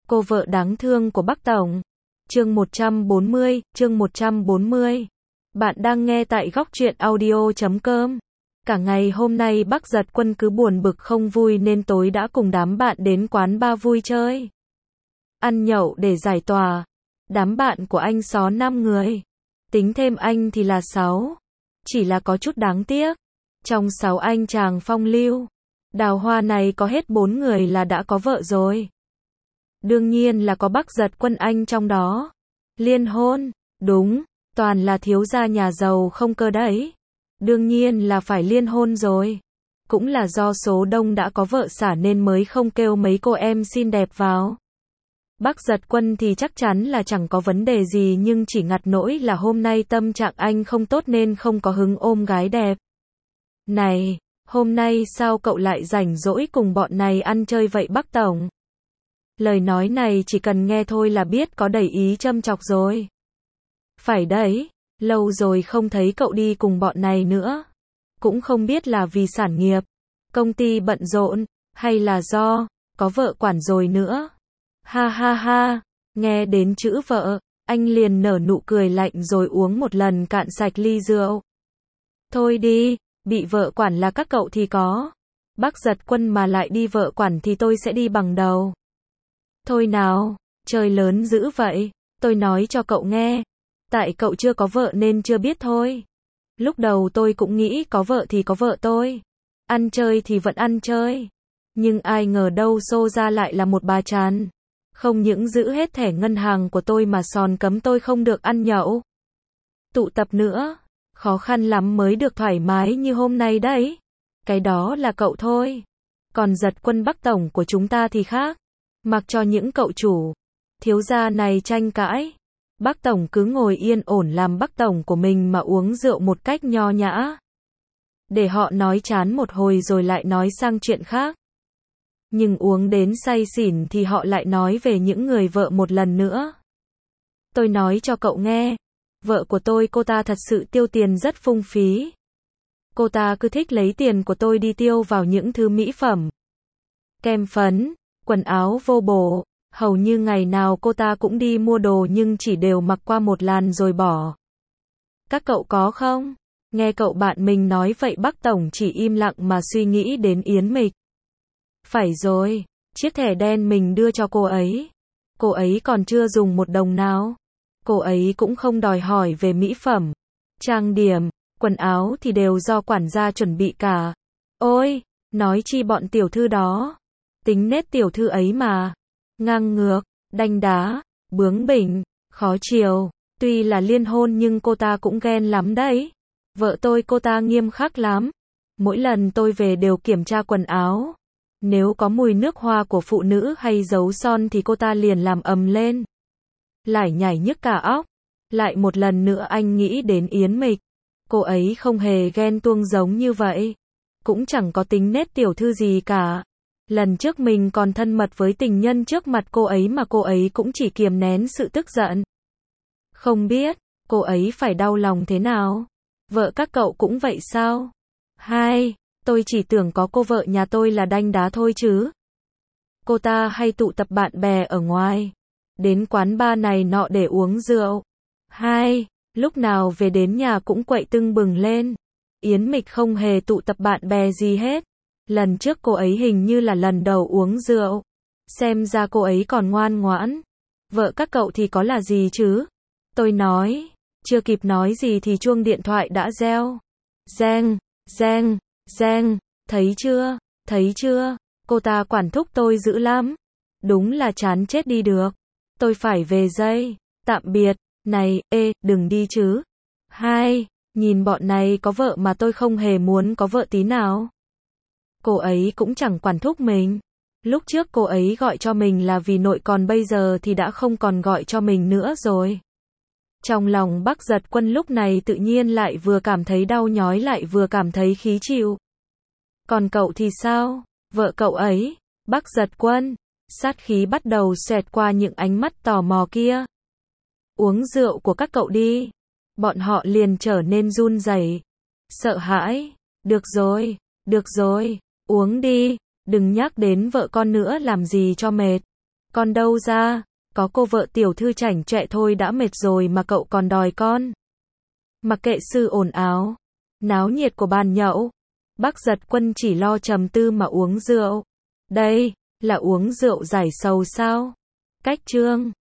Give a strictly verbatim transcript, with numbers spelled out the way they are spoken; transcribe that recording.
Cô vợ đáng thương của Bắc Tổng. Chương một trăm bốn mươi, chương một trăm bốn mươi. Bạn đang nghe tại góc truyện audio chấm com. Cả ngày hôm nay Bắc Giật Quân cứ buồn bực không vui nên tối đã cùng đám bạn đến quán bar vui chơi. Ăn nhậu để giải tỏa. Đám bạn của anh xó năm người. Tính thêm anh thì là sáu. Chỉ là có chút đáng tiếc. Trong sáu anh chàng phong lưu, đào hoa này có hết bốn người là đã có vợ rồi. Đương nhiên là có Bắc Giật Quân anh trong đó. Liên hôn, đúng, toàn là thiếu gia nhà giàu không cơ đấy. Đương nhiên là phải liên hôn rồi. Cũng là do số đông đã có vợ xả nên mới không kêu mấy cô em xinh đẹp vào. Bắc Giật Quân thì chắc chắn là chẳng có vấn đề gì nhưng chỉ ngặt nỗi là hôm nay tâm trạng anh không tốt nên không có hứng ôm gái đẹp. Này, hôm nay sao cậu lại rảnh rỗi cùng bọn này ăn chơi vậy Bắc Tổng? Lời nói này chỉ cần nghe thôi là biết có đầy ý châm chọc rồi. Phải đấy, lâu rồi không thấy cậu đi cùng bọn này nữa. Cũng không biết là vì sản nghiệp, công ty bận rộn, hay là do, có vợ quản rồi nữa. Ha ha ha, nghe đến chữ vợ, anh liền nở nụ cười lạnh rồi uống một lần cạn sạch ly rượu. Thôi đi, bị vợ quản là các cậu thì có. Bắc Giật Quân mà lại đi vợ quản thì tôi sẽ đi bằng đầu. Thôi nào, chơi lớn dữ vậy, tôi nói cho cậu nghe. Tại cậu chưa có vợ nên chưa biết thôi. Lúc đầu tôi cũng nghĩ có vợ thì có vợ tôi. Ăn chơi thì vẫn ăn chơi. Nhưng ai ngờ đâu xô ra lại là một bà chán. Không những giữ hết thẻ ngân hàng của tôi mà còn cấm tôi không được ăn nhậu. Tụ tập nữa. Khó khăn lắm mới được thoải mái như hôm nay đấy. Cái đó là cậu thôi. Còn Giật Quân Bắc Tổng của chúng ta thì khác. Mặc cho những cậu chủ, thiếu gia này tranh cãi. Bắc Tổng cứ ngồi yên ổn làm Bắc Tổng của mình mà uống rượu một cách nho nhã. Để họ nói chán một hồi rồi lại nói sang chuyện khác. Nhưng uống đến say xỉn thì họ lại nói về những người vợ một lần nữa. Tôi nói cho cậu nghe. Vợ của tôi cô ta thật sự tiêu tiền rất phung phí. Cô ta cứ thích lấy tiền của tôi đi tiêu vào những thứ mỹ phẩm. Kem phấn, quần áo vô bổ. Hầu như ngày nào cô ta cũng đi mua đồ nhưng chỉ đều mặc qua một lần rồi bỏ. Các cậu có không? Nghe cậu bạn mình nói vậy Bắc Tổng chỉ im lặng mà suy nghĩ đến Yến Mịch. Phải rồi, chiếc thẻ đen mình đưa cho cô ấy. Cô ấy còn chưa dùng một đồng nào. Cô ấy cũng không đòi hỏi về mỹ phẩm, trang điểm, quần áo thì đều do quản gia chuẩn bị cả. Ôi, nói chi bọn tiểu thư đó. Tính nết tiểu thư ấy mà. Ngang ngược, đanh đá, bướng bỉnh, khó chiều. Tuy là liên hôn nhưng cô ta cũng ghen lắm đấy. Vợ tôi cô ta nghiêm khắc lắm. Mỗi lần tôi về đều kiểm tra quần áo. Nếu có mùi nước hoa của phụ nữ hay dấu son thì cô ta liền làm ầm lên. Lải nhải nhức cả óc. Lại một lần nữa anh nghĩ đến Yến Mịch. Cô ấy không hề ghen tuông giống như vậy. Cũng chẳng có tính nết tiểu thư gì cả. Lần trước mình còn thân mật với tình nhân trước mặt cô ấy mà cô ấy cũng chỉ kiềm nén sự tức giận. Không biết, cô ấy phải đau lòng thế nào? Vợ các cậu cũng vậy sao? Hai, tôi chỉ tưởng có cô vợ nhà tôi là đanh đá thôi chứ. Cô ta hay tụ tập bạn bè ở ngoài. Đến quán bar này nọ để uống rượu. Hai, lúc nào về đến nhà cũng quậy tưng bừng lên. Yến Mịch không hề tụ tập bạn bè gì hết. Lần trước cô ấy hình như là lần đầu uống rượu. Xem ra cô ấy còn ngoan ngoãn. Vợ các cậu thì có là gì chứ? Tôi nói. Chưa kịp nói gì thì chuông điện thoại đã reo. Reng, reng, reng. Thấy chưa? Thấy chưa? Cô ta quản thúc tôi dữ lắm. Đúng là chán chết đi được. Tôi phải về đây. Tạm biệt. Này, ê, đừng đi chứ. Hai, nhìn bọn này có vợ mà tôi không hề muốn có vợ tí nào. Cô ấy cũng chẳng quản thúc mình. Lúc trước cô ấy gọi cho mình là vì nội còn bây giờ thì đã không còn gọi cho mình nữa rồi. Trong lòng Bắc Giật Quân lúc này tự nhiên lại vừa cảm thấy đau nhói lại vừa cảm thấy khí chịu. Còn cậu thì sao? Vợ cậu ấy, Bắc Giật Quân. Sát khí bắt đầu xẹt qua những ánh mắt tò mò kia. Uống rượu của các cậu đi. Bọn họ liền trở nên run rẩy, sợ hãi. Được rồi, được rồi. Uống đi, đừng nhắc đến vợ con nữa làm gì cho mệt. Con đâu ra, có cô vợ tiểu thư chảnh chọe thôi đã mệt rồi mà cậu còn đòi con. Mặc kệ sự ồn ào, náo nhiệt của bàn nhậu, Bắc Giật Quân chỉ lo trầm tư mà uống rượu. Đây, là uống rượu giải sầu sao? Cách chương